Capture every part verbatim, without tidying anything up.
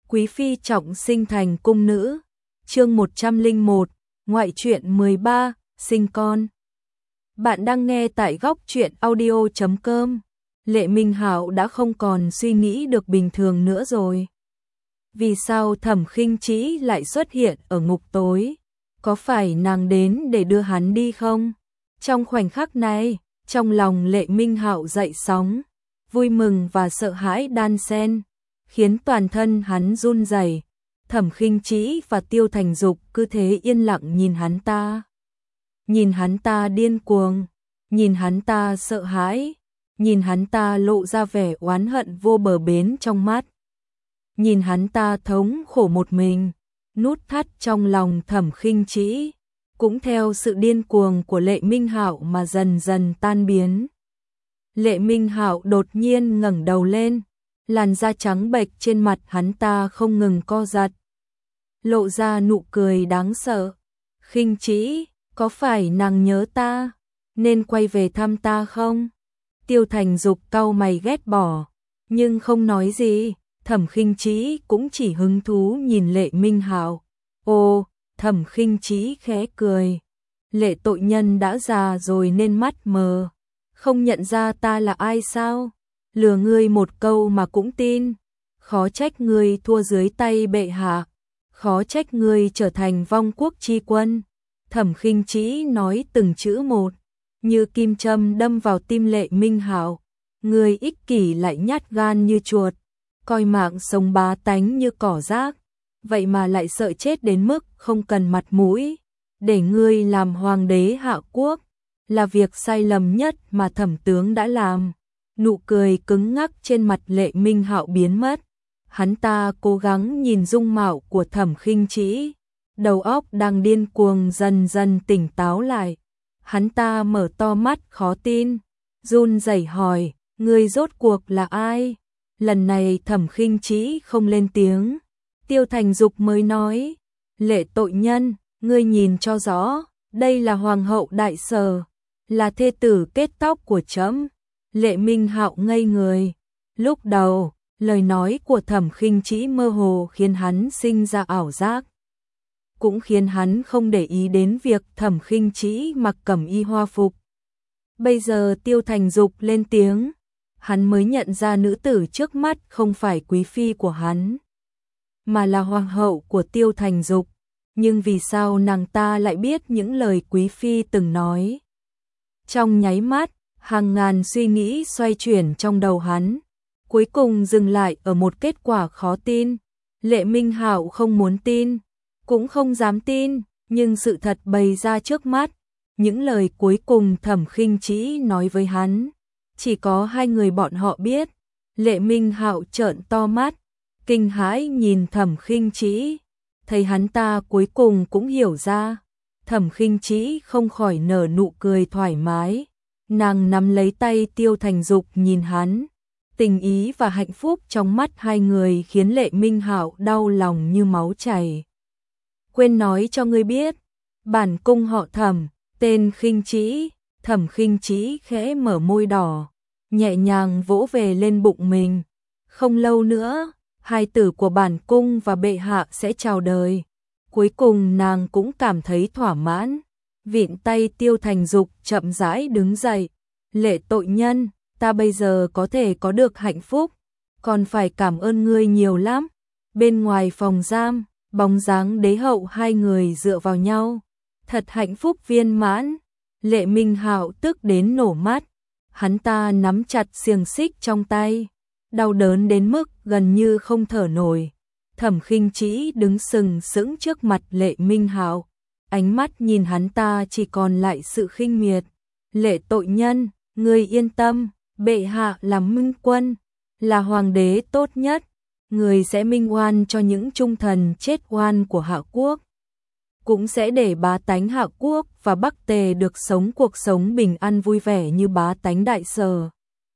Quý phi trọng sinh thành cung nữ. Chương một trăm lẻ một, ngoại truyện mười ba, sinh con. Bạn đang nghe tại góc truyện audio chấm com. Lệ Minh Hạo đã không còn suy nghĩ được bình thường nữa rồi. Vì sao Thẩm Khinh Trĩ lại xuất hiện ở ngục tối? Có phải nàng đến để đưa hắn đi không? Trong khoảnh khắc này, trong lòng Lệ Minh Hạo dậy sóng, vui mừng và sợ hãi đan xen, khiến toàn thân hắn run rẩy. Thẩm Khinh Trĩ và Tiêu Thành Dục cứ thế yên lặng nhìn hắn ta. Nhìn hắn ta điên cuồng, nhìn hắn ta sợ hãi, nhìn hắn ta lộ ra vẻ oán hận vô bờ bến trong mắt. Nhìn hắn ta thống khổ một mình, nút thắt trong lòng Thẩm Khinh Trĩ, cũng theo sự điên cuồng của Lệ Minh Hạo mà dần dần tan biến. Lệ Minh Hạo đột nhiên ngẩng đầu lên, làn da trắng bệch trên mặt hắn ta không ngừng co giật, lộ ra nụ cười đáng sợ. Khinh Trĩ, có phải nàng nhớ ta, nên quay về thăm ta không? Tiêu Thành Dục cau mày ghét bỏ, nhưng không nói gì. Thẩm Khinh Trĩ cũng chỉ hứng thú nhìn Lệ Minh Hạo. Ô, Thẩm Khinh Trĩ khẽ cười. Lệ tội nhân đã già rồi nên mắt mờ, không nhận ra ta là ai sao? Lừa ngươi một câu mà cũng tin. Khó trách ngươi thua dưới tay bệ hạ, khó trách ngươi trở thành vong quốc chi quân. Thẩm Khinh Trĩ nói từng chữ một, như kim châm đâm vào tim Lệ Minh Hạo. Ngươi ích kỷ lại nhát gan như chuột, coi mạng sống bá tánh như cỏ rác, vậy mà lại sợ chết đến mức không cần mặt mũi. Để ngươi làm hoàng đế hạ quốc là việc sai lầm nhất mà Thẩm tướng đã làm. Nụ cười cứng ngắc trên mặt Lệ Minh Hạo biến mất. Hắn ta cố gắng nhìn dung mạo của Thẩm Khinh Trĩ, đầu óc đang điên cuồng dần dần tỉnh táo lại. Hắn ta mở to mắt khó tin, run rẩy hỏi, ngươi rốt cuộc là ai? Lần này Thẩm Khinh Trĩ không lên tiếng. Tiêu Thành Dục mới nói, Lệ tội nhân, ngươi nhìn cho rõ, đây là hoàng hậu Đại Sở, là thê tử kết tóc của trẫm. Lệ Minh Hạo ngây người. Lúc đầu, lời nói của Thẩm Khinh Trĩ mơ hồ khiến hắn sinh ra ảo giác, cũng khiến hắn không để ý đến việc Thẩm Khinh Trĩ mặc cẩm y hoa phục. Bây giờ Tiêu Thành Dục lên tiếng, hắn mới nhận ra nữ tử trước mắt không phải quý phi của hắn, mà là hoàng hậu của Tiêu Thành Dục. Nhưng vì sao nàng ta lại biết những lời quý phi từng nói? Trong nháy mắt, hàng ngàn suy nghĩ xoay chuyển trong đầu hắn, cuối cùng dừng lại ở một kết quả khó tin. Lệ Minh Hạo không muốn tin, cũng không dám tin, nhưng sự thật bày ra trước mắt. Những lời cuối cùng Thẩm Khinh Trĩ nói với hắn, chỉ có hai người bọn họ biết. Lệ Minh Hạo trợn to mắt, kinh hãi nhìn Thẩm Khinh Trĩ, thấy hắn ta cuối cùng cũng hiểu ra. Thẩm Khinh Trĩ không khỏi nở nụ cười thoải mái, nàng nắm lấy tay Tiêu Thành Dục nhìn hắn. Tình ý và hạnh phúc trong mắt hai người khiến Lệ Minh Hạo đau lòng như máu chảy. Quên nói cho ngươi biết, bản cung họ Thẩm, tên Khinh Trĩ. Thẩm Khinh Trĩ khẽ mở môi đỏ, nhẹ nhàng vỗ về lên bụng mình. Không lâu nữa, hai tử của bản cung và bệ hạ sẽ chào đời. Cuối cùng nàng cũng cảm thấy thỏa mãn, vịn tay Tiêu Thành Dục chậm rãi đứng dậy. Lệ tội nhân, ta bây giờ có thể có được hạnh phúc, còn phải cảm ơn ngươi nhiều lắm. Bên ngoài phòng giam, bóng dáng đế hậu hai người dựa vào nhau, thật hạnh phúc viên mãn. Lệ Minh Hạo tức đến nổ mắt, hắn ta nắm chặt xiềng xích trong tay, đau đớn đến mức gần như không thở nổi. Thẩm Khinh Trĩ đứng sừng sững trước mặt Lệ Minh Hạo, ánh mắt nhìn hắn ta chỉ còn lại sự khinh miệt. Lệ tội nhân, ngươi yên tâm, bệ hạ là minh quân, là hoàng đế tốt nhất, người sẽ minh oan cho những trung thần chết oan của Hạ quốc, cũng sẽ để bá tánh Hạ quốc và Bắc Tề được sống cuộc sống bình an vui vẻ như bá tánh Đại Sở.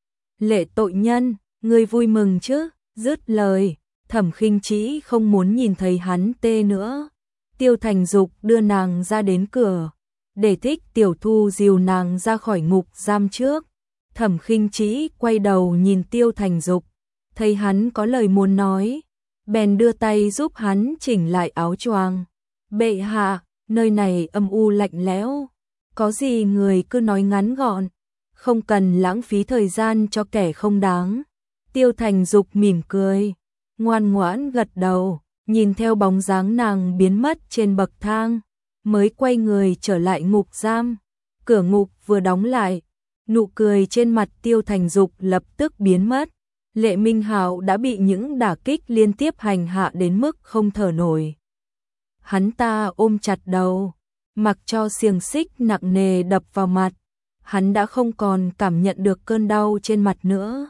Lệ tội nhân, ngươi vui mừng chứ? Dứt lời, Thẩm Khinh Trĩ không muốn nhìn thấy hắn tê nữa. Tiêu Thành Dục đưa nàng ra đến cửa, để Thích Tiểu Thu dìu nàng ra khỏi ngục giam trước. Thẩm Khinh Trĩ quay đầu nhìn Tiêu Thành Dục, thấy hắn có lời muốn nói, bèn đưa tay giúp hắn chỉnh lại áo choàng. Bệ hạ, nơi này âm u lạnh lẽo, có gì người cứ nói ngắn gọn, không cần lãng phí thời gian cho kẻ không đáng. Tiêu Thành Dục mỉm cười, ngoan ngoãn gật đầu, nhìn theo bóng dáng nàng biến mất trên bậc thang, mới quay người trở lại ngục giam. Cửa ngục vừa đóng lại, nụ cười trên mặt Tiêu Thành Dục lập tức biến mất. Lệ Minh Hạo đã bị những đả kích liên tiếp hành hạ đến mức không thở nổi. Hắn ta ôm chặt đầu, mặc cho xiềng xích nặng nề đập vào mặt, hắn đã không còn cảm nhận được cơn đau trên mặt nữa.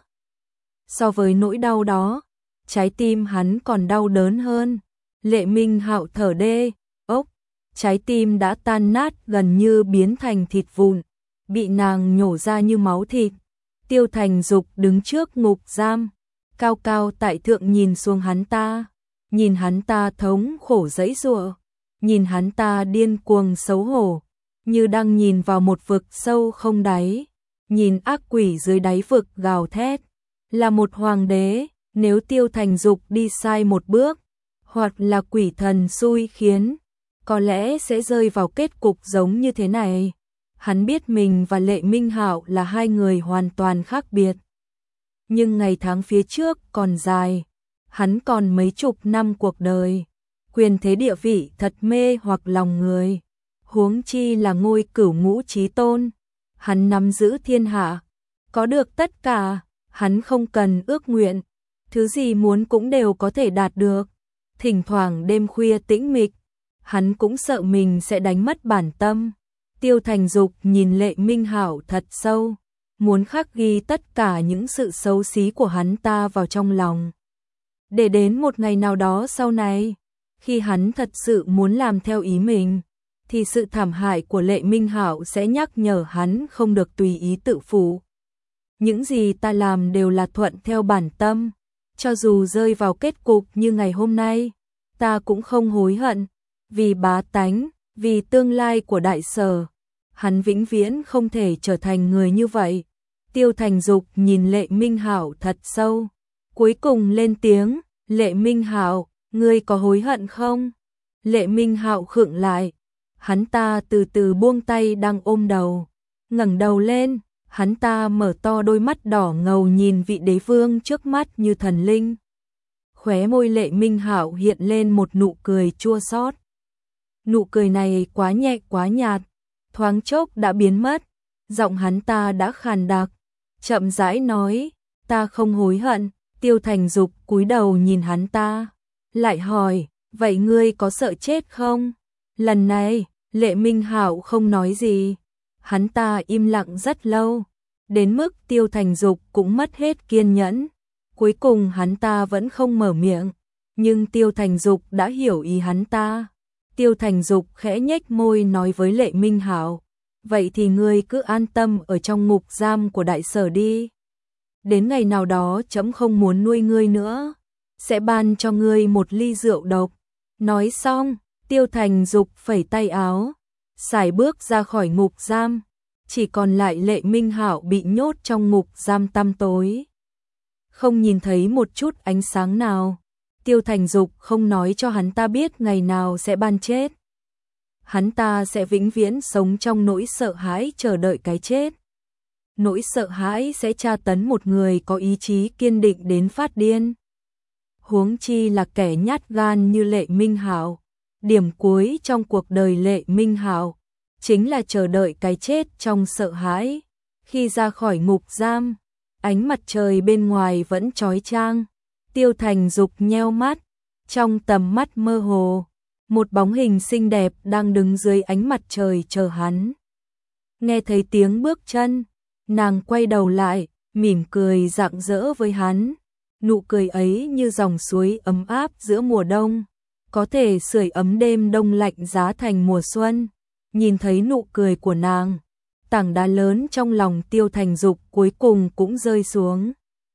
So với nỗi đau đó, trái tim hắn còn đau đớn hơn. Lệ Minh Hạo thở đê, ốc, trái tim đã tan nát gần như biến thành thịt vụn, bị nàng nhổ ra như máu thịt. Tiêu Thành Dục đứng trước ngục giam, cao cao tại thượng nhìn xuống hắn ta, nhìn hắn ta thống khổ giãy giụa, nhìn hắn ta điên cuồng xấu hổ, như đang nhìn vào một vực sâu không đáy, nhìn ác quỷ dưới đáy vực gào thét. Là một hoàng đế, nếu Tiêu Thành Dục đi sai một bước, hoặc là quỷ thần xui khiến, có lẽ sẽ rơi vào kết cục giống như thế này. Hắn biết mình và Lệ Minh Hạo là hai người hoàn toàn khác biệt. Nhưng ngày tháng phía trước còn dài, hắn còn mấy chục năm cuộc đời, quyền thế địa vị thật mê hoặc lòng người. Huống chi là ngôi cửu ngũ chí tôn, hắn nắm giữ thiên hạ, có được tất cả, hắn không cần ước nguyện, thứ gì muốn cũng đều có thể đạt được. Thỉnh thoảng đêm khuya tĩnh mịch, hắn cũng sợ mình sẽ đánh mất bản tâm. Tiêu Thành Dục nhìn Lệ Minh Hạo thật sâu, muốn khắc ghi tất cả những sự xấu xí của hắn ta vào trong lòng. Để đến một ngày nào đó sau này, khi hắn thật sự muốn làm theo ý mình, thì sự thảm hại của Lệ Minh Hạo sẽ nhắc nhở hắn không được tùy ý tự phụ. Những gì ta làm đều là thuận theo bản tâm, cho dù rơi vào kết cục như ngày hôm nay, ta cũng không hối hận, vì bá tánh, vì tương lai của Đại Sở. Hắn vĩnh viễn không thể trở thành người như vậy. Tiêu Thành Dục nhìn Lệ Minh Hạo thật sâu, cuối cùng lên tiếng, Lệ Minh Hạo, ngươi có hối hận không? Lệ Minh Hạo khựng lại, hắn ta từ từ buông tay đang ôm đầu, ngẩng đầu lên, hắn ta mở to đôi mắt đỏ ngầu nhìn vị đế vương trước mắt như thần linh. Khóe môi Lệ Minh Hạo hiện lên một nụ cười chua xót. Nụ cười này quá nhẹ quá nhạt, thoáng chốc đã biến mất, giọng hắn ta đã khàn đặc, chậm rãi nói, ta không hối hận. Tiêu Thành Dục cúi đầu nhìn hắn ta, lại hỏi, vậy ngươi có sợ chết không? Lần này, Lệ Minh Hạo không nói gì, hắn ta im lặng rất lâu, đến mức Tiêu Thành Dục cũng mất hết kiên nhẫn. Cuối cùng hắn ta vẫn không mở miệng, nhưng Tiêu Thành Dục đã hiểu ý hắn ta. Tiêu Thành Dục khẽ nhếch môi nói với Lệ Minh Hạo, vậy thì ngươi cứ an tâm ở trong ngục giam của Đại Sở đi. Đến ngày nào đó trẫm không muốn nuôi ngươi nữa, sẽ ban cho ngươi một ly rượu độc. Nói xong, Tiêu Thành Dục phẩy tay áo, sải bước ra khỏi ngục giam, chỉ còn lại Lệ Minh Hạo bị nhốt trong ngục giam tăm tối, không nhìn thấy một chút ánh sáng nào. Tiêu Thành Dục không nói cho hắn ta biết ngày nào sẽ ban chết. Hắn ta sẽ vĩnh viễn sống trong nỗi sợ hãi chờ đợi cái chết. Nỗi sợ hãi sẽ tra tấn một người có ý chí kiên định đến phát điên. Huống chi là kẻ nhát gan như Lệ Minh Hạo. Điểm cuối trong cuộc đời Lệ Minh Hạo chính là chờ đợi cái chết trong sợ hãi. Khi ra khỏi ngục giam, ánh mặt trời bên ngoài vẫn chói chang. Tiêu Thành Dục nheo mắt, trong tầm mắt mơ hồ, một bóng hình xinh đẹp đang đứng dưới ánh mặt trời chờ hắn. Nghe thấy tiếng bước chân, nàng quay đầu lại, mỉm cười rạng rỡ với hắn. Nụ cười ấy như dòng suối ấm áp giữa mùa đông, có thể sưởi ấm đêm đông lạnh giá thành mùa xuân. Nhìn thấy nụ cười của nàng, tảng đá lớn trong lòng Tiêu Thành Dục cuối cùng cũng rơi xuống.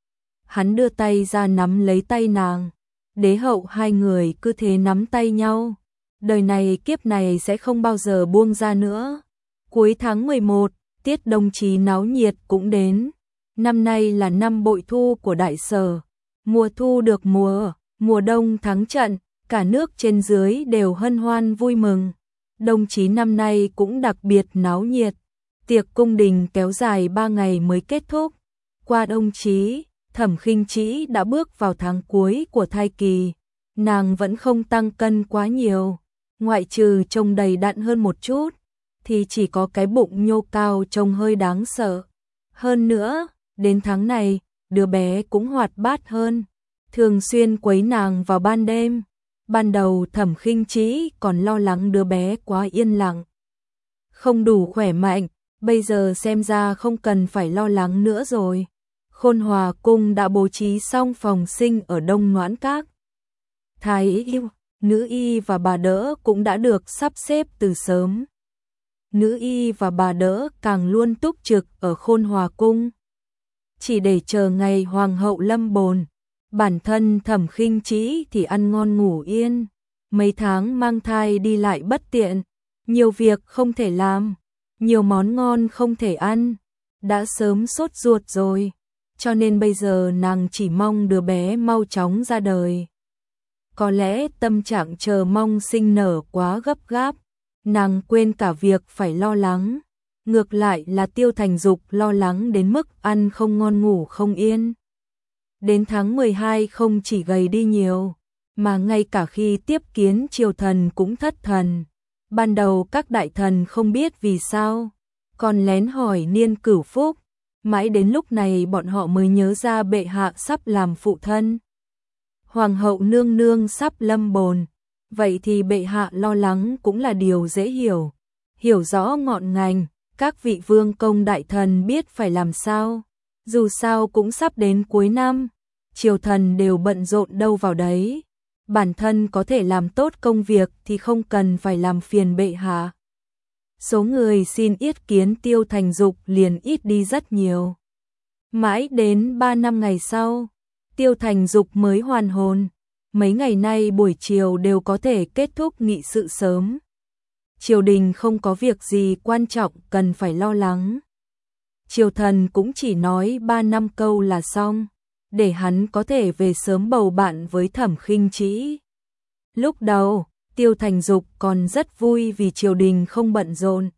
Hắn đưa tay ra nắm lấy tay nàng, đế hậu hai người cứ thế nắm tay nhau. Đời này kiếp này sẽ không bao giờ buông ra nữa. Cuối tháng mười một, tiết đông chí náo nhiệt cũng đến. Năm nay là năm bội thu của Đại Sở, mùa thu được mùa, Mùa đông thắng trận, cả nước trên dưới đều hân hoan vui mừng. Đông chí năm nay cũng đặc biệt náo nhiệt. Tiệc cung đình kéo dài ba ngày mới kết thúc. Qua đông chí, Thẩm Khinh Trĩ đã bước vào tháng cuối của thai kỳ. Nàng vẫn không tăng cân quá nhiều, ngoại trừ trông đầy đặn hơn một chút, thì chỉ có cái bụng nhô cao trông hơi đáng sợ. Hơn nữa, đến tháng này, đứa bé cũng hoạt bát hơn, thường xuyên quấy nàng vào ban đêm. Ban đầu Thẩm Khinh Trĩ còn lo lắng đứa bé quá yên lặng, không đủ khỏe mạnh, bây giờ xem ra không cần phải lo lắng nữa rồi. Khôn Hòa cung đã bố trí xong phòng sinh ở Đông Noãn Các. Thái y, nữ y và bà đỡ cũng đã được sắp xếp từ sớm. Nữ y và bà đỡ càng luôn túc trực ở Khôn Hòa cung, chỉ để chờ ngày hoàng hậu lâm bồn. Bản thân Thẩm Khinh Trĩ thì ăn ngon ngủ yên, mấy tháng mang thai đi lại bất tiện, nhiều việc không thể làm, nhiều món ngon không thể ăn, đã sớm sốt ruột rồi, cho nên bây giờ nàng chỉ mong đứa bé mau chóng ra đời. Có lẽ tâm trạng chờ mong sinh nở quá gấp gáp, nàng quên cả việc phải lo lắng, ngược lại là Tiêu Thành Dục lo lắng đến mức ăn không ngon ngủ không yên. Đến tháng mười hai không chỉ gầy đi nhiều, mà ngay cả khi tiếp kiến triều thần cũng thất thần. Ban đầu các đại thần không biết vì sao, còn lén hỏi Niên Cửu Phúc, mãi đến lúc này bọn họ mới nhớ ra bệ hạ sắp làm phụ thân. Hoàng hậu nương nương sắp lâm bồn, vậy thì bệ hạ lo lắng cũng là điều dễ hiểu. Hiểu rõ ngọn ngành, các vị vương công đại thần biết phải làm sao. Dù sao cũng sắp đến cuối năm, triều thần đều bận rộn đâu vào đấy. Bản thân có thể làm tốt công việc thì không cần phải làm phiền bệ hạ. Số người xin yết kiến Tiêu Thành Dục liền ít đi rất nhiều. Mãi đến ba năm ngày sau, Tiêu Thành Dục mới hoàn hồn. Mấy ngày nay buổi chiều đều có thể kết thúc nghị sự sớm. Triều đình không có việc gì quan trọng cần phải lo lắng. Triều thần cũng chỉ nói ba năm câu là xong, để hắn có thể về sớm bầu bạn với Thẩm Khinh Trĩ. Lúc đầu, Tiêu Thành Dục còn rất vui vì triều đình không bận rộn.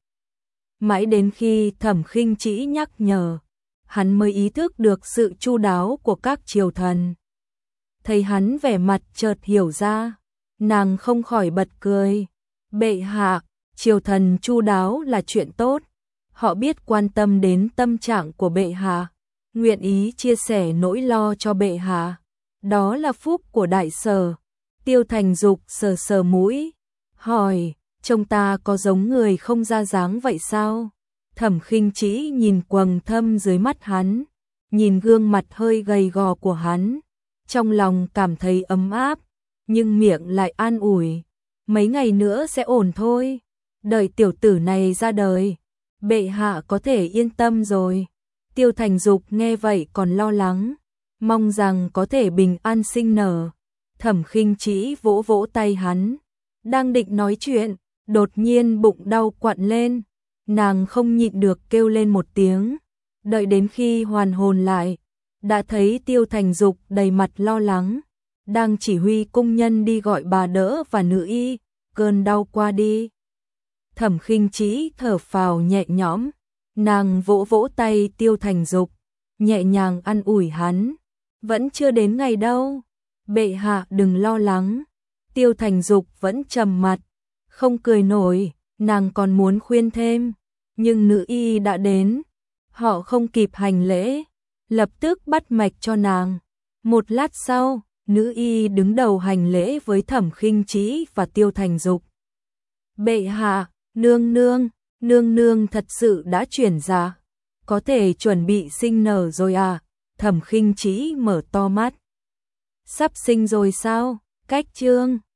Mãi đến khi Thẩm Khinh Trĩ nhắc nhở, hắn mới ý thức được sự chu đáo của các triều thần. Thấy hắn vẻ mặt chợt hiểu ra, nàng không khỏi bật cười. Bệ hạ, triều thần chu đáo là chuyện tốt. Họ biết quan tâm đến tâm trạng của bệ hạ, nguyện ý chia sẻ nỗi lo cho bệ hạ. Đó là phúc của đại sở. Tiêu Thành Dục sờ sờ mũi, hỏi, trông ta có giống người không ra dáng vậy sao? Thẩm Khinh Trĩ nhìn quầng thâm dưới mắt hắn, nhìn gương mặt hơi gầy gò của hắn, trong lòng cảm thấy ấm áp, nhưng miệng lại an ủi, mấy ngày nữa sẽ ổn thôi, đợi tiểu tử này ra đời, bệ hạ có thể yên tâm rồi. Tiêu Thành Dục nghe vậy còn lo lắng, mong rằng có thể bình an sinh nở. Thẩm Khinh Trĩ vỗ vỗ tay hắn, đang định nói chuyện, đột nhiên bụng đau quặn lên, nàng không nhịn được kêu lên một tiếng, đợi đến khi hoàn hồn lại, đã thấy Tiêu Thành Dục đầy mặt lo lắng, đang chỉ huy cung nhân đi gọi bà đỡ và nữ y, cơn đau qua đi. Thẩm Khinh Trĩ thở phào nhẹ nhõm, nàng vỗ vỗ tay Tiêu Thành Dục, nhẹ nhàng an ủi hắn, vẫn chưa đến ngày đâu, bệ hạ đừng lo lắng. Tiêu Thành Dục vẫn trầm mặt, không cười nổi, nàng còn muốn khuyên thêm, nhưng nữ y đã đến, họ không kịp hành lễ, lập tức bắt mạch cho nàng. Một lát sau, nữ y đứng đầu hành lễ với Thẩm Khinh Trĩ và Tiêu Thành Dục. Bệ hạ, nương nương, nương nương thật sự đã chuyển dạ, có thể chuẩn bị sinh nở rồi à? Thẩm Khinh Trĩ mở to mắt. Sắp sinh rồi sao? Cách chương